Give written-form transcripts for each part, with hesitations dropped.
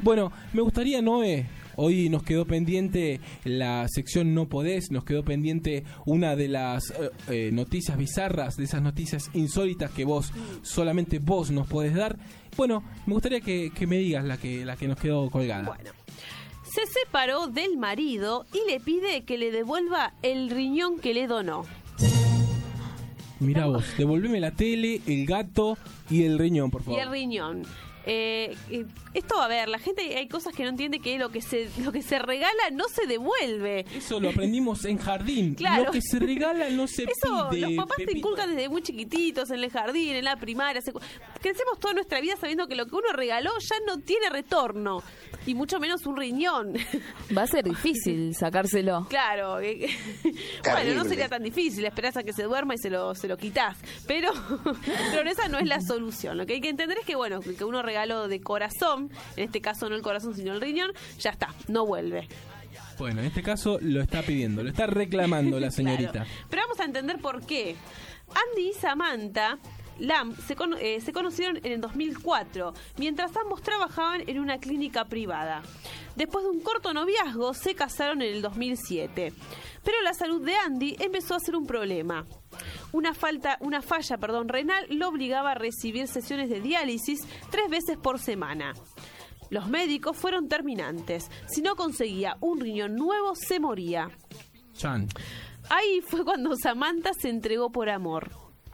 Bueno, me gustaría, Noé, hoy nos quedó pendiente la sección No Podés, nos quedó pendiente una de las noticias bizarras, de esas noticias insólitas que solamente vos nos podés dar. Bueno, me gustaría que me digas la que nos quedó colgada. Bueno, se separó del marido y le pide que le devuelva el riñón que le donó. Mirá vos, devolveme la tele, el gato y el riñón, por favor. Y el riñón. Esto, a ver, la gente, hay cosas que no entiende, que lo que se regala no se devuelve. Eso lo aprendimos en jardín. Claro. Lo que se regala no se Eso, pide. los papás Pepito. te inculcan desde muy chiquititos, en el jardín, en la primaria. Crecemos toda nuestra vida sabiendo que lo que uno regaló ya no tiene retorno. Y mucho menos un riñón. Va a ser difícil sacárselo. Claro. Bueno, no sería tan difícil. Esperás a que se duerma y se lo quitas. Pero esa no es la solución. Lo que hay que entender es que, bueno, que uno regaló de corazón, en este caso no el corazón sino el riñón, ya está, no vuelve. Bueno, en este caso lo está pidiendo, lo está reclamando la señorita. Claro. Pero vamos a entender por qué. Andy y Samantha Lamb se conocieron en el 2004, mientras ambos trabajaban en una clínica privada. Después de un corto noviazgo, se casaron en el 2007. Pero la salud de Andy empezó a ser un problema. Una falla renal lo obligaba a recibir sesiones de diálisis 3 veces por semana. Los médicos fueron terminantes. Si no conseguía un riñón nuevo, se moría. Chan. Ahí fue cuando Samantha se entregó por amor.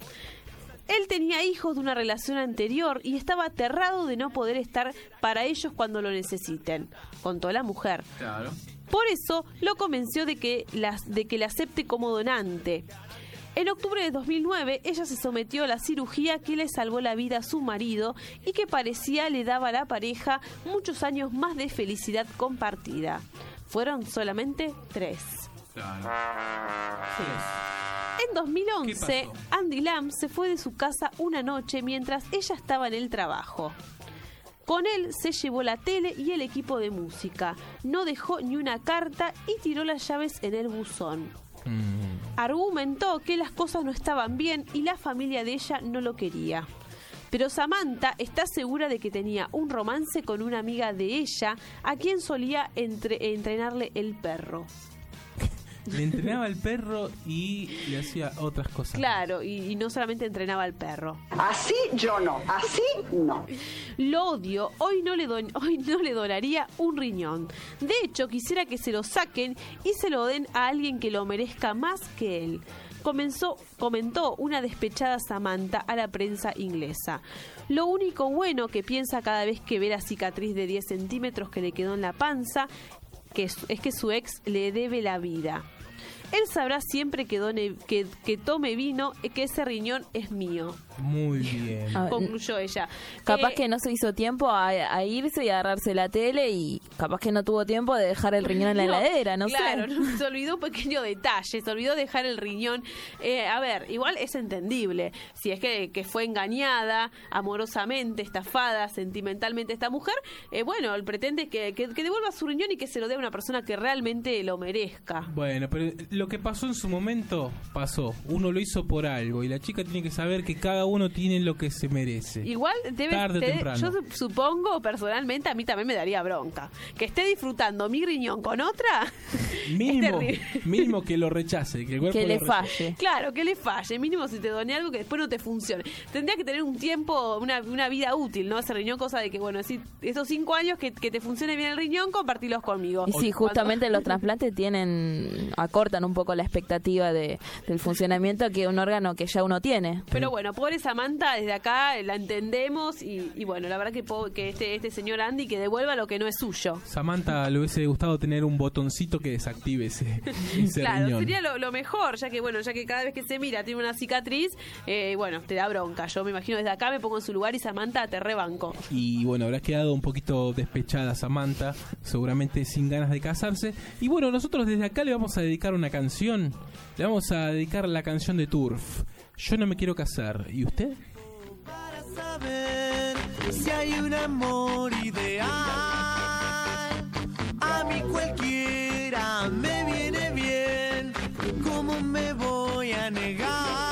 Él tenía hijos de una relación anterior y estaba aterrado de no poder estar para ellos cuando lo necesiten, contó la mujer. Claro. Por eso lo convenció de que la acepte como donante. En octubre de 2009, ella se sometió a la cirugía que le salvó la vida a su marido y que parecía le daba a la pareja muchos años más de felicidad compartida. Fueron solamente 3. Claro. Sí. En 2011, Andy Lamb se fue de su casa una noche mientras ella estaba en el trabajo. Con él se llevó la tele y el equipo de música. No dejó ni una carta y tiró las llaves en el buzón. Argumentó que las cosas no estaban bien y la familia de ella no lo quería. Pero Samantha está segura de que tenía un romance con una amiga de ella a quien solía entrenarle el perro. Le entrenaba al perro y le hacía otras cosas. Claro, y no solamente entrenaba al perro. Así yo no, así no. Lo odio, hoy no le donaría un riñón. De hecho, quisiera que se lo saquen y se lo den a alguien que lo merezca más que él. Comentó una despechada Samantha a la prensa inglesa. Lo único bueno que piensa cada vez que ve la cicatriz de 10 centímetros que le quedó en la panza es que su ex le debe la vida. Él sabrá siempre que tome vino y que ese riñón es mío. Muy bien. Concluyó ella. Capaz que no se hizo tiempo a irse y agarrarse la tele y capaz que no tuvo tiempo de dejar el riñón en la heladera, no sé. Claro, se olvidó un pequeño detalle, se olvidó dejar el riñón. A ver, igual es entendible. Si es que fue engañada, amorosamente, estafada, sentimentalmente esta mujer, bueno, él pretende que devuelva su riñón y que se lo dé a una persona que realmente lo merezca. Bueno, pero lo que pasó en su momento, pasó. Uno lo hizo por algo y la chica tiene que saber que cada uno tiene lo que se merece. Igual tarde o temprano. yo supongo, personalmente, a mí también me daría bronca. Que esté disfrutando mi riñón con otra. Mínimo que lo rechace, que el cuerpo que le rechace. falle. Claro, que le falle. Mínimo si te doné algo que después no te funcione. Tendría que tener un tiempo, una vida útil, ¿no? Ese riñón, cosa de que, bueno, si esos 5 años que te funcione bien el riñón, compartilos conmigo. Y sí, justamente los trasplantes acortan un poco la expectativa del funcionamiento que un órgano que ya uno tiene. Pero bueno, pobre Samantha, desde acá la entendemos y bueno, la verdad que este señor Andy que devuelva lo que no es suyo. Samantha le hubiese gustado tener un botoncito que desactive ese claro, riñón. sería lo mejor, ya que cada vez que se mira tiene una cicatriz, bueno, te da bronca. Yo me imagino desde acá me pongo en su lugar y Samantha te rebanco. Y bueno, habrá quedado un poquito despechada Samantha, seguramente sin ganas de casarse. Y bueno, nosotros desde acá le vamos a dedicar una canción. Le vamos a dedicar la canción de Turf. Yo no me quiero casar. ¿Y usted? Para saber si hay un amor ideal, a mí cualquiera me viene bien. ¿Cómo me voy a negar?